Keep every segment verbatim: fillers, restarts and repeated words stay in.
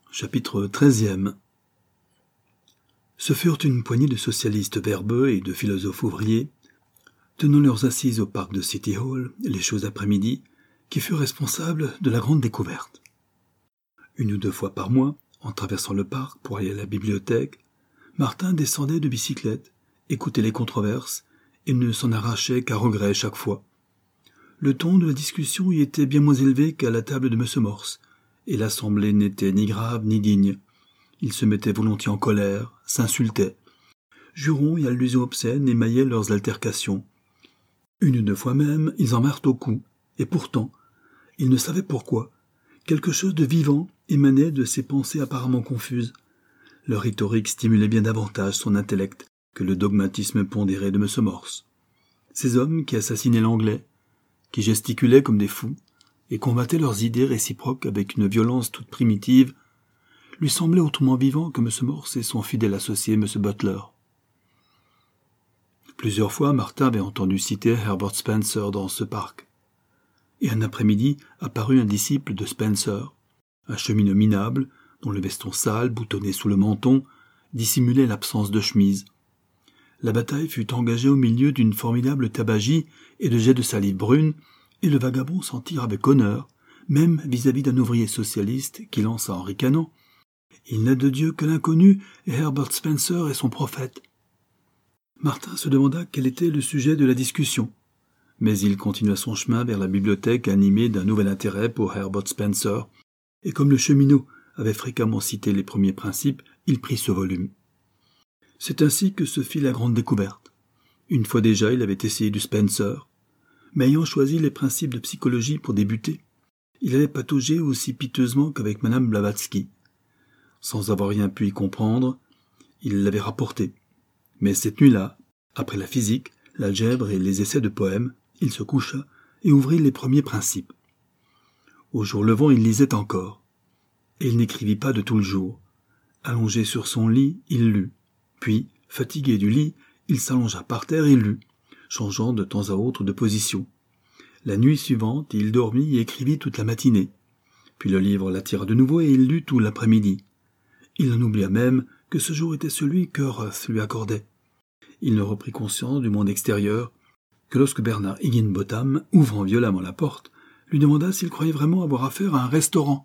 Chapitre treizième. Ce furent une poignée de socialistes verbeux et de philosophes ouvriers, tenant leurs assises au parc de City Hall, les chauds après-midi, qui furent responsables de la grande découverte. Une ou deux fois par mois, en traversant le parc pour aller à la bibliothèque, Martin descendait de bicyclette, écoutait les controverses, et ne s'en arrachait qu'à regret chaque fois. Le ton de la discussion y était bien moins élevé qu'à la table de Monsieur Morse, et l'assemblée n'était ni grave ni digne. Ils se mettaient volontiers en colère, s'insultaient. Jurons et allusions obscènes émaillaient leurs altercations. Une ou deux fois même, ils en vinrent au coup, et pourtant, ils ne savaient pourquoi. Quelque chose de vivant émanait de ces pensées apparemment confuses. Leur rhétorique stimulait bien davantage son intellect que le dogmatisme pondéré de Monsieur Morse. Ces hommes qui assassinaient l'anglais, qui gesticulaient comme des fous, et combattaient leurs idées réciproques avec une violence toute primitive, lui semblaient autrement vivants que Monsieur Morse et son fidèle associé Monsieur Butler. Plusieurs fois, Martin avait entendu citer Herbert Spencer dans ce parc. Et un après-midi apparut un disciple de Spencer, un cheminot minable, dont le veston sale, boutonné sous le menton, dissimulait l'absence de chemise. La bataille fut engagée au milieu d'une formidable tabagie et de jets de salive brune, et le vagabond s'en tire avec honneur, même vis-à-vis d'un ouvrier socialiste qui lança en ricanant « Il n'a de Dieu que l'inconnu, et Herbert Spencer est son prophète ». Martin se demanda quel était le sujet de la discussion, mais il continua son chemin vers la bibliothèque animé d'un nouvel intérêt pour Herbert Spencer, et comme le cheminot avait fréquemment cité les premiers principes, il prit ce volume. C'est ainsi que se fit la grande découverte. Une fois déjà, il avait essayé du Spencer, mais ayant choisi les principes de psychologie pour débuter, il avait pataugé aussi piteusement qu'avec Madame Blavatsky. Sans avoir rien pu y comprendre, il l'avait rapporté. Mais cette nuit-là, après la physique, l'algèbre et les essais de poèmes, il se coucha et ouvrit les premiers principes. Au jour levant, il lisait encore. Et il n'écrivit pas de tout le jour. Allongé sur son lit, il lut. Puis, fatigué du lit, il s'allongea par terre et lut, changeant de temps à autre de position. La nuit suivante, il dormit et écrivit toute la matinée. Puis le livre l'attira de nouveau et il lut tout l'après-midi. Il en oublia même que ce jour était celui que Ruth lui accordait. Il ne reprit conscience du monde extérieur que lorsque Bernard Higginbotham, ouvrant violemment la porte, lui demanda s'il croyait vraiment avoir affaire à un restaurant.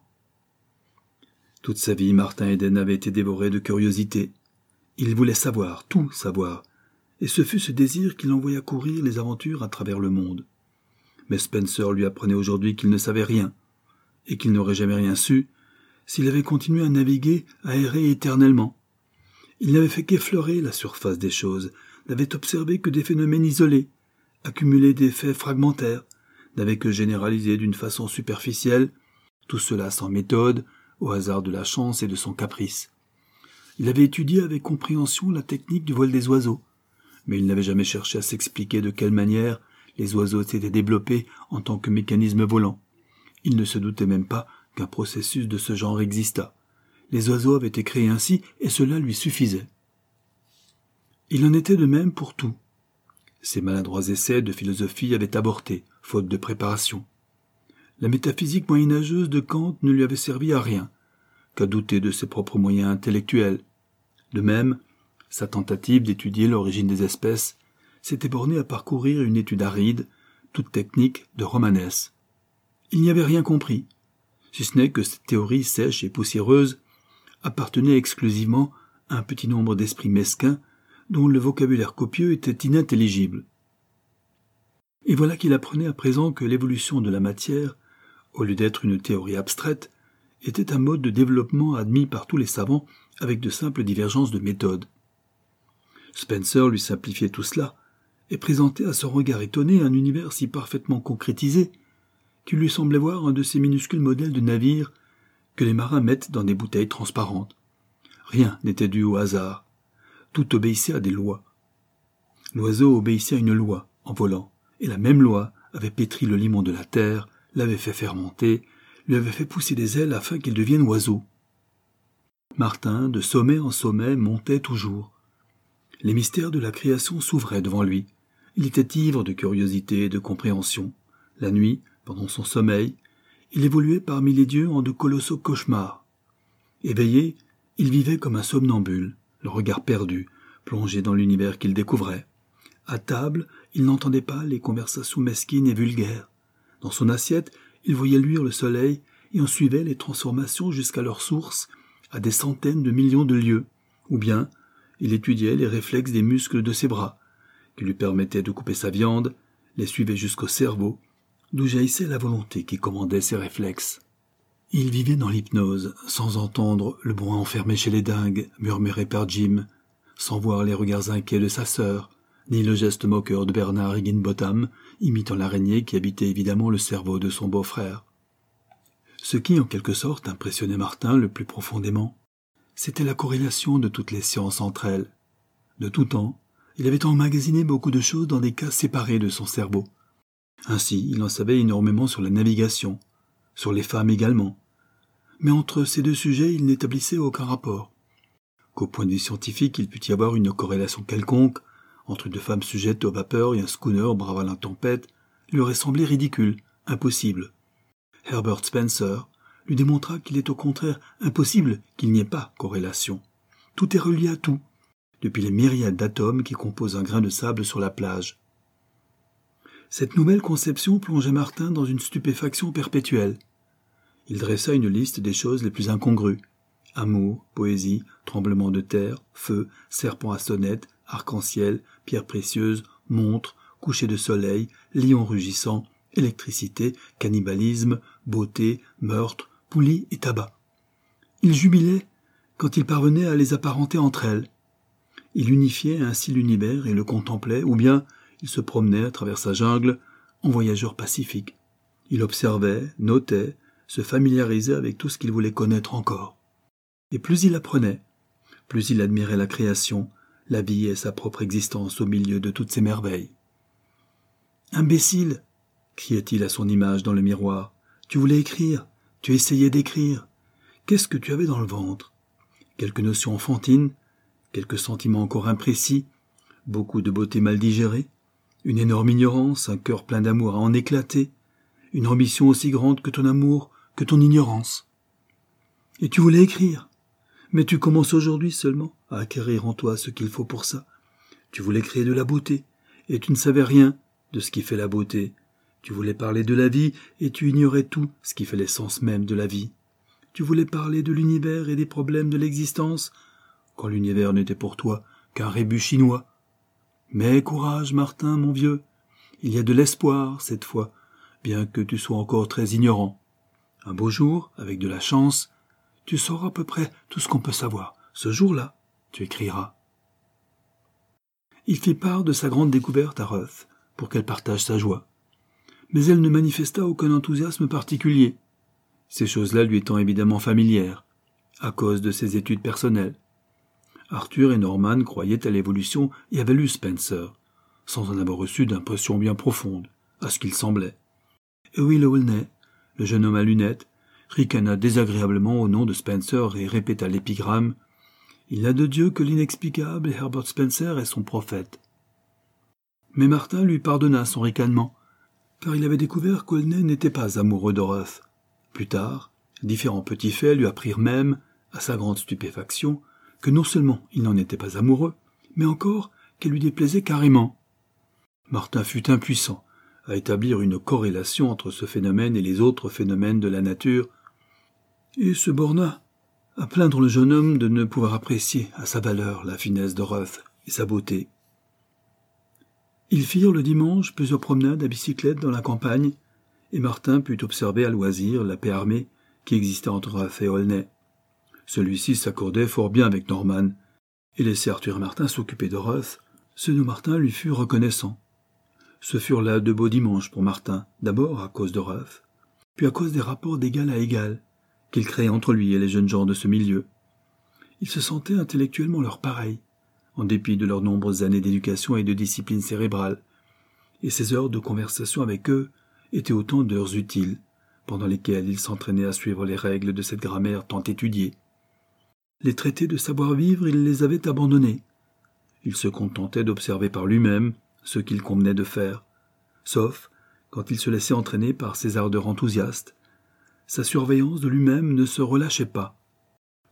Toute sa vie, Martin Eden avait été dévoré de curiosité. Il voulait savoir, tout savoir, et ce fut ce désir qui l'envoya courir les aventures à travers le monde. Mais Spencer lui apprenait aujourd'hui qu'il ne savait rien, et qu'il n'aurait jamais rien su, s'il avait continué à naviguer, à errer éternellement. Il n'avait fait qu'effleurer la surface des choses, n'avait observé que des phénomènes isolés, accumulé des faits fragmentaires, n'avait que généralisé d'une façon superficielle, tout cela sans méthode, au hasard de la chance et de son caprice. Il avait étudié avec compréhension la technique du vol des oiseaux, mais il n'avait jamais cherché à s'expliquer de quelle manière les oiseaux s'étaient développés en tant que mécanisme volant. Il ne se doutait même pas qu'un processus de ce genre existât. Les oiseaux avaient été créés ainsi, et cela lui suffisait. Il en était de même pour tout. Ses maladroits essais de philosophie avaient avorté, faute de préparation. La métaphysique moyenâgeuse de Kant ne lui avait servi à rien, qu'à douter de ses propres moyens intellectuels. De même, sa tentative d'étudier l'origine des espèces s'était bornée à parcourir une étude aride, toute technique, de Romanès. Il n'y avait rien compris, si ce n'est que cette théorie sèche et poussiéreuse appartenait exclusivement à un petit nombre d'esprits mesquins dont le vocabulaire copieux était inintelligible. Et voilà qu'il apprenait à présent que l'évolution de la matière, au lieu d'être une théorie abstraite, était un mode de développement admis par tous les savants avec de simples divergences de méthode. Spencer lui simplifiait tout cela et présentait à son regard étonné un univers si parfaitement concrétisé qu'il lui semblait voir un de ces minuscules modèles de navires que les marins mettent dans des bouteilles transparentes. Rien n'était dû au hasard. Tout obéissait à des lois. L'oiseau obéissait à une loi en volant, et la même loi avait pétri le limon de la terre, l'avait fait fermenter, lui avait fait pousser des ailes afin qu'il devienne oiseau. Martin, de sommet en sommet, montait toujours. Les mystères de la création s'ouvraient devant lui. Il était ivre de curiosité et de compréhension. La nuit, pendant son sommeil, il évoluait parmi les dieux en de colossaux cauchemars. Éveillé, il vivait comme un somnambule, le regard perdu, plongé dans l'univers qu'il découvrait. À table, il n'entendait pas les conversations mesquines et vulgaires. Dans son assiette, il voyait luire le soleil et en suivait les transformations jusqu'à leur source, à des centaines de millions de lieues. Ou bien, il étudiait les réflexes des muscles de ses bras, qui lui permettaient de couper sa viande, les suivait jusqu'au cerveau, d'où jaillissait la volonté qui commandait ses réflexes. Il vivait dans l'hypnose, sans entendre le bruit enfermé chez les dingues, murmuré par Jim, sans voir les regards inquiets de sa sœur, ni le geste moqueur de Bernard Higginbotham, imitant l'araignée qui habitait évidemment le cerveau de son beau-frère. Ce qui, en quelque sorte, impressionnait Martin le plus profondément, c'était la corrélation de toutes les sciences entre elles. De tout temps, il avait emmagasiné beaucoup de choses dans des cas séparés de son cerveau. Ainsi, il en savait énormément sur la navigation, sur les femmes également. Mais entre ces deux sujets, il n'établissait aucun rapport. Qu'au point de vue scientifique, il pût y avoir une corrélation quelconque entre deux femmes sujettes aux vapeurs et un schooner brave à la tempête, lui aurait semblé ridicule, impossible. Herbert Spencer lui démontra qu'il est au contraire impossible qu'il n'y ait pas corrélation. Tout est relié à tout, depuis les myriades d'atomes qui composent un grain de sable sur la plage. Cette nouvelle conception plongeait Martin dans une stupéfaction perpétuelle. Il dressa une liste des choses les plus incongrues. Amour, poésie, tremblement de terre, feu, serpent à sonnette, arc-en-ciel, pierres précieuses, montre, coucher de soleil, lion rugissant, électricité, cannibalisme, beauté, meurtre, poulie et tabac. Il jubilait quand il parvenait à les apparenter entre elles. Il unifiait ainsi l'univers et le contemplait, ou bien il se promenait à travers sa jungle en voyageur pacifique. Il observait, notait, se familiarisait avec tout ce qu'il voulait connaître encore. Et plus il apprenait, plus il admirait la création, la vie et sa propre existence au milieu de toutes ces merveilles. « Imbécile !» criait-il à son image dans le miroir. « Tu voulais écrire, tu essayais d'écrire. Qu'est-ce que tu avais dans le ventre? Quelques notions enfantines, quelques sentiments encore imprécis, beaucoup de beauté mal digérée, une énorme ignorance, un cœur plein d'amour à en éclater, une ambition aussi grande que ton amour, que ton ignorance. Et tu voulais écrire, mais tu commences aujourd'hui seulement à acquérir en toi ce qu'il faut pour ça. Tu voulais créer de la beauté, et tu ne savais rien de ce qui fait la beauté. Tu voulais parler de la vie, et tu ignorais tout ce qui fait l'essence même de la vie. Tu voulais parler de l'univers et des problèmes de l'existence, quand l'univers n'était pour toi qu'un rébus chinois. Mais courage, Martin, mon vieux, il y a de l'espoir cette fois, bien que tu sois encore très ignorant. Un beau jour, avec de la chance, tu sauras à peu près tout ce qu'on peut savoir. Ce jour-là, tu écriras. Il fit part de sa grande découverte à Ruth, pour qu'elle partage sa joie. Mais elle ne manifesta aucun enthousiasme particulier, ces choses-là lui étant évidemment familières, à cause de ses études personnelles. Arthur et Norman croyaient à l'évolution et avaient lu Spencer, sans en avoir reçu d'impression bien profonde, à ce qu'il semblait. Et Will Olney, le jeune homme à lunettes, ricana désagréablement au nom de Spencer et répéta l'épigramme « Il n'a de Dieu que l'inexplicable et Herbert Spencer est son prophète ». Mais Martin lui pardonna son ricanement, car il avait découvert qu'Aulnay n'était pas amoureux de Ruth. Plus tard, différents petits faits lui apprirent même, à sa grande stupéfaction, que non seulement il n'en était pas amoureux, mais encore qu'elle lui déplaisait carrément. Martin fut impuissant à établir une corrélation entre ce phénomène et les autres phénomènes de la nature, et se borna à plaindre le jeune homme de ne pouvoir apprécier à sa valeur la finesse de Ruth et sa beauté. Ils firent le dimanche plusieurs promenades à bicyclette dans la campagne, et Martin put observer à loisir la paix armée qui existait entre Ruth et Aulnay. Celui-ci s'accordait fort bien avec Norman, et laissait Arthur et Martin s'occuper de Ruth, ce dont Martin lui fut reconnaissant. Ce furent là de beaux dimanches pour Martin, d'abord à cause de Ruth, puis à cause des rapports d'égal à égal qu'il créait entre lui et les jeunes gens de ce milieu. Il se sentait intellectuellement leur pareil, en dépit de leurs nombreuses années d'éducation et de discipline cérébrale, et ses heures de conversation avec eux étaient autant d'heures utiles, pendant lesquelles il s'entraînait à suivre les règles de cette grammaire tant étudiée. Les traités de savoir-vivre, il les avait abandonnés. Il se contentait d'observer par lui-même ce qu'il convenait de faire, sauf quand il se laissait entraîner par ses ardeurs enthousiastes. Sa surveillance de lui-même ne se relâchait pas.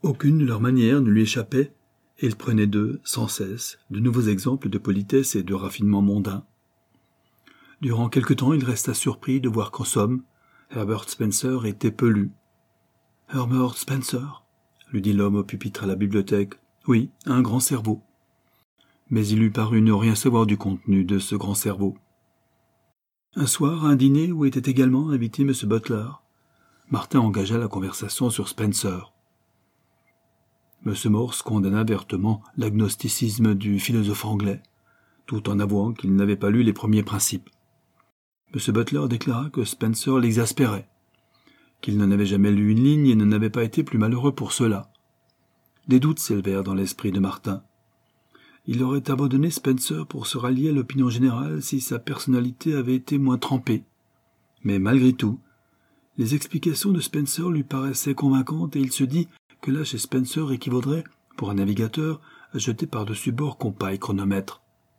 Aucune de leurs manières ne lui échappait, et il prenait d'eux, sans cesse, de nouveaux exemples de politesse et de raffinement mondain. Durant quelque temps, il resta surpris de voir qu'en somme, Herbert Spencer était peu lu. « Herbert Spencer ?» lui dit l'homme au pupitre à la bibliothèque. « Oui, un grand cerveau. » Mais il lui parut ne rien savoir du contenu de ce grand cerveau. Un soir, à un dîner où était également invité M. Butler, Martin engagea la conversation sur Spencer. M. Morse condamna vertement l'agnosticisme du philosophe anglais, tout en avouant qu'il n'avait pas lu les premiers principes. M. Butler déclara que Spencer l'exaspérait, qu'il n'en avait jamais lu une ligne et n'en avait pas été plus malheureux pour cela. Des doutes s'élevèrent dans l'esprit de Martin. Il aurait abandonné Spencer pour se rallier à l'opinion générale si sa personnalité avait été moins trempée. Mais malgré tout, les explications de Spencer lui paraissaient convaincantes et il se dit que là chez Spencer équivaudrait, pour un navigateur, à jeter par-dessus bord compas et chronomètre.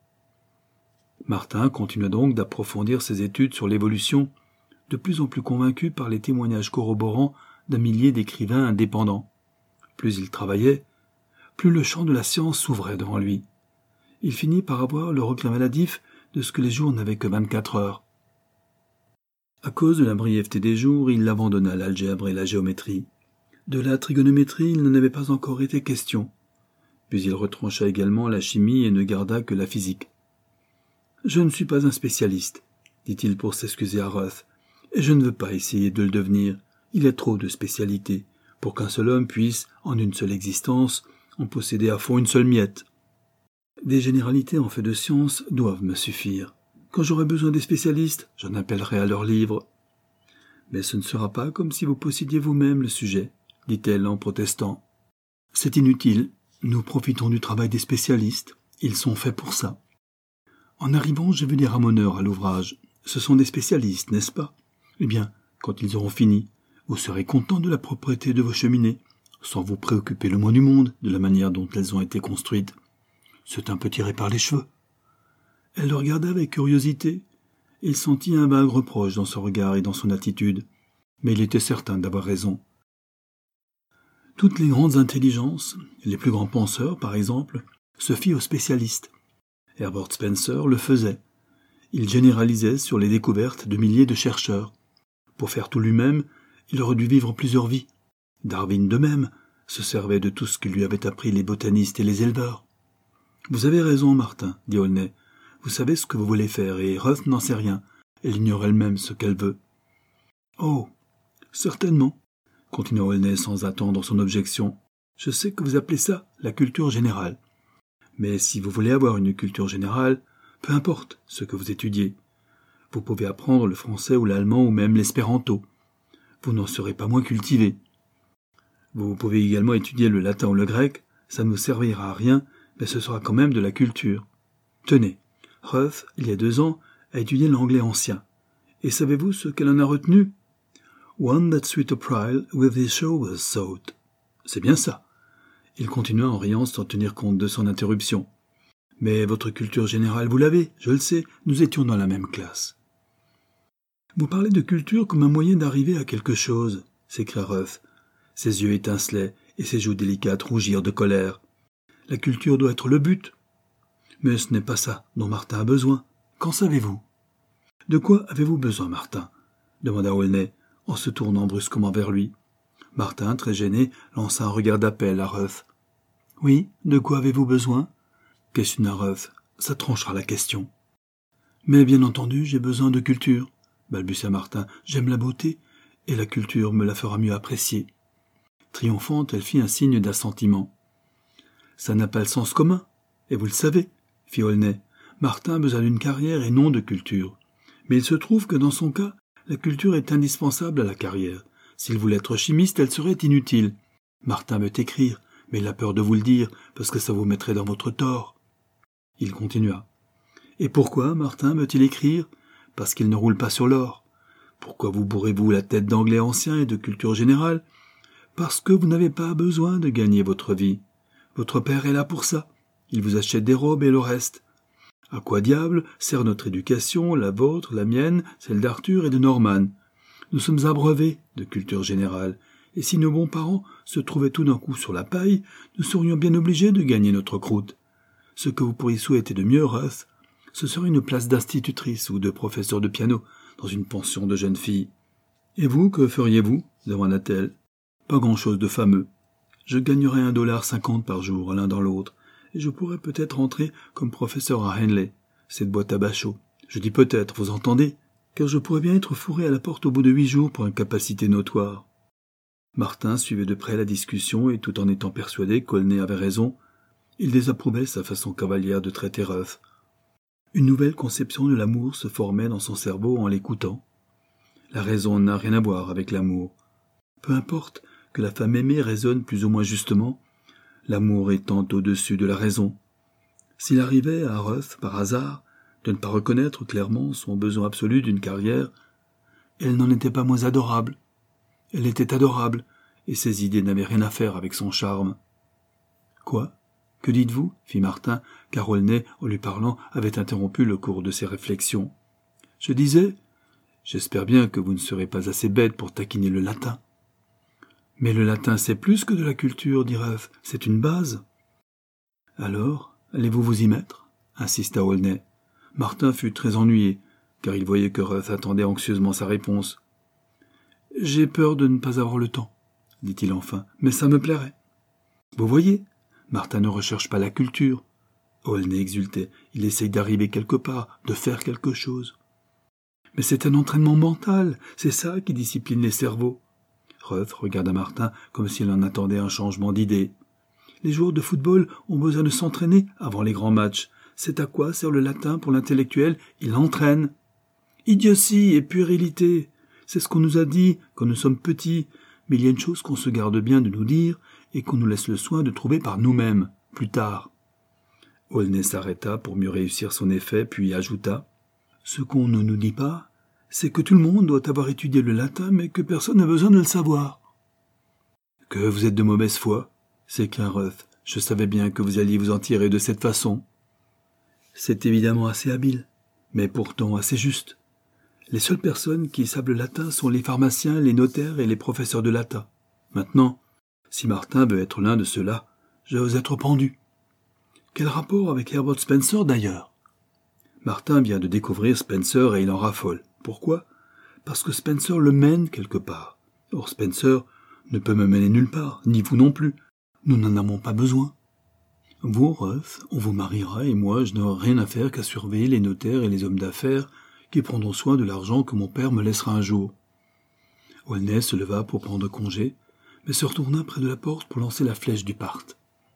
Martin continua donc d'approfondir ses études sur l'évolution, de plus en plus convaincu par les témoignages corroborants d'un millier d'écrivains indépendants. Plus il travaillait, plus le champ de la science s'ouvrait devant lui. Il finit par avoir le regret maladif de ce que les jours n'avaient que vingt-quatre heures. À cause de la brièveté des jours, il abandonna l'algèbre et la géométrie. De la trigonométrie, il n'en avait pas encore été question. Puis il retrancha également la chimie et ne garda que la physique. « Je ne suis pas un spécialiste, » dit-il pour s'excuser à Ruth, « et je ne veux pas essayer de le devenir. Il y a trop de spécialités pour qu'un seul homme puisse, en une seule existence, en posséder à fond une seule miette. Des généralités en fait de science doivent me suffire. Quand j'aurai besoin des spécialistes, j'en appellerai à leurs livres. Mais ce ne sera pas comme si vous possédiez vous-même le sujet, dit-elle en protestant. C'est inutile, nous profitons du travail des spécialistes, ils sont faits pour ça. En arrivant, j'ai vu des ramoneurs à l'ouvrage. Ce sont des spécialistes, n'est-ce pas? Eh bien, quand ils auront fini, vous serez content de la propreté de vos cheminées, sans vous préoccuper le moins du monde de la manière dont elles ont été construites. C'est un peu tiré par les cheveux. Elle le regarda avec curiosité, et il sentit un vague reproche dans son regard et dans son attitude, mais il était certain d'avoir raison. Toutes les grandes intelligences, les plus grands penseurs par exemple, se fient aux spécialistes. Herbert Spencer le faisait. Il généralisait sur les découvertes de milliers de chercheurs. Pour faire tout lui-même, il aurait dû vivre plusieurs vies. Darwin de même se servait de tout ce que lui avaient appris les botanistes et les éleveurs. « Vous avez raison, Martin, » dit Aulnay. « Vous savez ce que vous voulez faire, et Ruth n'en sait rien. Elle ignore elle-même ce qu'elle veut. »« Oh, certainement, » continua Aulnay sans attendre son objection. « Je sais que vous appelez ça la culture générale. Mais si vous voulez avoir une culture générale, peu importe ce que vous étudiez. Vous pouvez apprendre le français ou l'allemand ou même l'espéranto. Vous n'en serez pas moins cultivé. Vous pouvez également étudier le latin ou le grec, ça ne vous servira à rien, mais ce sera quand même de la culture. Tenez, Ruth, il y a deux ans, a étudié l'anglais ancien. Et savez-vous ce qu'elle en a retenu? One that sweet April with his shoulders sewed. C'est bien ça. Il continua en riant sans tenir compte de son interruption. Mais votre culture générale, vous l'avez, je le sais, nous étions dans la même classe. Vous parlez de culture comme un moyen d'arriver à quelque chose, s'écria Ruth. Ses yeux étincelaient et ses joues délicates rougirent de colère. La culture doit être le but. Mais ce n'est pas ça dont Martin a besoin. Qu'en savez-vous? De quoi avez-vous besoin, Martin? Demanda Aulnay, en se tournant brusquement vers lui. Martin, très gêné, lança un regard d'appel à Ruth. « Oui, de quoi avez-vous besoin ?» questionna Ruth. « Ça tranchera la question. »« Mais bien entendu, j'ai besoin de culture, » balbutia Martin. « J'aime la beauté, et la culture me la fera mieux apprécier. » Triomphante, elle fit un signe d'assentiment. « Ça n'a pas le sens commun, et vous le savez, » fit Aulnay. « Martin a besoin d'une carrière et non de culture. Mais il se trouve que dans son cas, la culture est indispensable à la carrière. S'il voulait être chimiste, elle serait inutile. Martin veut écrire, mais il a peur de vous le dire, parce que ça vous mettrait dans votre tort. » Il continua. « Et pourquoi Martin veut-il écrire? Parce qu'il ne roule pas sur l'or. Pourquoi vous bourrez-vous la tête d'anglais ancien et de culture générale? Parce que vous n'avez pas besoin de gagner votre vie. Votre père est là pour ça. Il vous achète des robes et le reste. À quoi diable sert notre éducation, la vôtre, la mienne, celle d'Arthur et de Norman? Nous sommes abreuvés de culture générale, Et si nos bons parents se trouvaient tout d'un coup sur la paille, nous serions bien obligés de gagner notre croûte. Ce que vous pourriez souhaiter de mieux, Ruth, ce serait une place d'institutrice ou de professeur de piano dans une pension de jeunes filles. Et vous, que feriez-vous ? Demanda-t-elle. Pas grand-chose de fameux. Je gagnerais un dollar cinquante par jour, l'un dans l'autre, et je pourrais peut-être entrer comme professeur à Henley, cette boîte à bachot. Je dis peut-être, vous entendez ? Car je pourrais bien être fourré à la porte au bout de huit jours pour incapacité notoire. Martin suivait de près la discussion et tout en étant persuadé qu'Aulnay avait raison, il désapprouvait sa façon cavalière de traiter Ruth. Une nouvelle conception de l'amour se formait dans son cerveau en l'écoutant. La raison n'a rien à voir avec l'amour. Peu importe que la femme aimée raisonne plus ou moins justement, l'amour étant au-dessus de la raison. S'il arrivait à Ruth, par hasard, de ne pas reconnaître clairement son besoin absolu d'une carrière, elle n'en était pas moins adorable. Elle était adorable, et ses idées n'avaient rien à faire avec son charme. « Quoi ? Que dites-vous » fit Martin, car Aulnay, en lui parlant, avait interrompu le cours de ses réflexions. « Je disais, j'espère bien que vous ne serez pas assez bête pour taquiner le latin. »« Mais le latin, c'est plus que de la culture, dit Ruth, c'est une base. »« Alors, allez-vous vous y mettre ?» insista Aulnay. Martin fut très ennuyé, car il voyait que Ruth attendait anxieusement sa réponse. « J'ai peur de ne pas avoir le temps, » dit-il enfin, « mais ça me plairait. »« Vous voyez, Martin ne recherche pas la culture. » Aulnay exultait, il essaye d'arriver quelque part, de faire quelque chose. « Mais c'est un entraînement mental, c'est ça qui discipline les cerveaux. » Ruth regarda Martin comme s'il en attendait un changement d'idée. « Les joueurs de football ont besoin de s'entraîner avant les grands matchs. C'est à quoi sert le latin pour l'intellectuel ? Il l'entraîne. »« Idiotie et puérilité !» C'est ce qu'on nous a dit quand nous sommes petits, mais il y a une chose qu'on se garde bien de nous dire et qu'on nous laisse le soin de trouver par nous-mêmes, plus tard. Aulnay s'arrêta pour mieux réussir son effet, puis ajouta « Ce qu'on ne nous dit pas, c'est que tout le monde doit avoir étudié le latin, mais que personne n'a besoin de le savoir. »« Que vous êtes de mauvaise foi » s'écria Ruth. « Je savais bien que vous alliez vous en tirer de cette façon. » C'est évidemment assez habile, mais pourtant assez juste. Les seules personnes qui savent le latin sont les pharmaciens, les notaires et les professeurs de latin. Maintenant, si Martin veut être l'un de ceux-là, je vais être pendu. Quel rapport avec Herbert Spencer d'ailleurs ? Martin vient de découvrir Spencer et il en raffole. Pourquoi ? Parce que Spencer le mène quelque part. Or Spencer ne peut me mener nulle part, ni vous non plus. Nous n'en avons pas besoin. Vous, Ruth, on vous mariera et moi, je n'aurai rien à faire qu'à surveiller les notaires et les hommes d'affaires qui prendront soin de l'argent que mon père me laissera un jour. Aulnay se leva pour prendre congé, mais se retourna près de la porte pour lancer la flèche du part.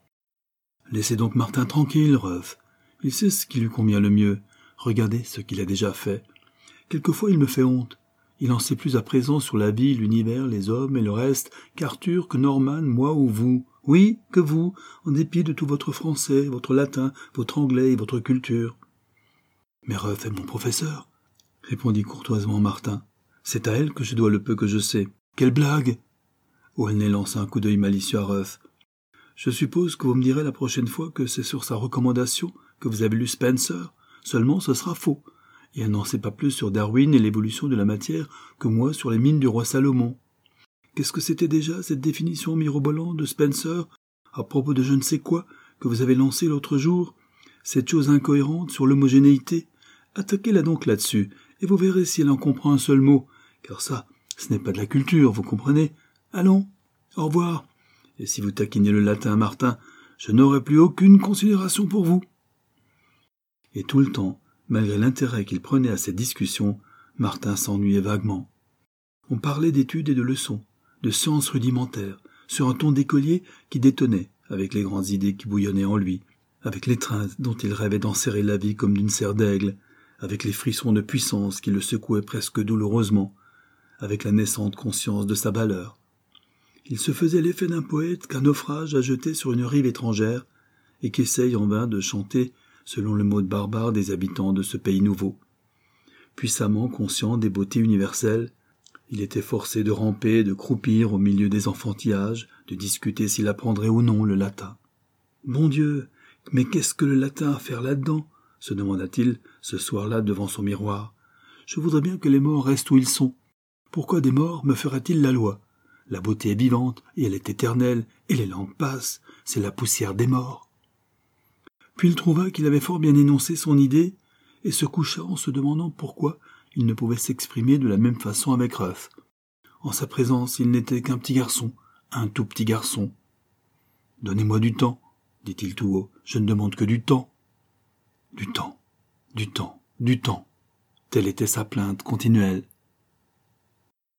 Laissez donc Martin tranquille, Ruth. Il sait ce qui lui convient le mieux. Regardez ce qu'il a déjà fait. Quelquefois, il me fait honte. Il en sait plus à présent sur la vie, l'univers, les hommes et le reste qu'Arthur, que Norman, moi ou vous. Oui, que vous, en dépit de tout votre français, votre latin, votre anglais et votre culture. Mais Ruth est mon professeur, répondit courtoisement Martin. C'est à elle que je dois le peu que je sais. Quelle blague ! Aulnay lança un coup d'œil malicieux à Ruth. Je suppose que vous me direz la prochaine fois que c'est sur sa recommandation que vous avez lu Spencer. Seulement, ce sera faux. Et elle n'en sait pas plus sur Darwin et l'évolution de la matière que moi sur les mines du roi Salomon. Qu'est-ce que c'était déjà, cette définition mirobolante de Spencer, à propos de je ne sais quoi, que vous avez lancée l'autre jour? Cette chose incohérente sur l'homogénéité? Attaquez-la donc là-dessus, et vous verrez si elle en comprend un seul mot. Car ça, ce n'est pas de la culture, vous comprenez? Allons, au revoir. Et si vous taquinez le latin, Martin, je n'aurai plus aucune considération pour vous. Et tout le temps, malgré l'intérêt qu'il prenait à cette discussion, Martin s'ennuyait vaguement. On parlait d'études et de leçons, de sciences rudimentaires, sur un ton d'écolier qui détonnait avec les grandes idées qui bouillonnaient en lui, avec l'étreinte dont il rêvait d'enserrer la vie comme d'une serre d'aigle, avec les frissons de puissance qui le secouaient presque douloureusement, avec la naissante conscience de sa valeur. Il se faisait l'effet d'un poète qu'un naufrage a jeté sur une rive étrangère et qui essaye en vain de chanter selon le mode barbare des habitants de ce pays nouveau. Puissamment conscient des beautés universelles, il était forcé de ramper, de croupir au milieu des enfantillages, de discuter s'il apprendrait ou non le latin. « Bon Dieu, mais qu'est-ce que le latin à faire là-dedans ?» se demanda-t-il ce soir-là devant son miroir. « Je voudrais bien que les morts restent où ils sont. Pourquoi des morts me feraient-ils la loi ? La beauté est vivante, et elle est éternelle, et les langues passent, c'est la poussière des morts. Puis il trouva qu'il avait fort bien énoncé son idée, et se coucha en se demandant pourquoi il ne pouvait s'exprimer de la même façon avec Ruff. En sa présence, il n'était qu'un petit garçon, un tout petit garçon. « Donnez-moi du temps, dit-il tout haut, je ne demande que du temps. » Du temps, du temps, du temps. Telle était sa plainte continuelle.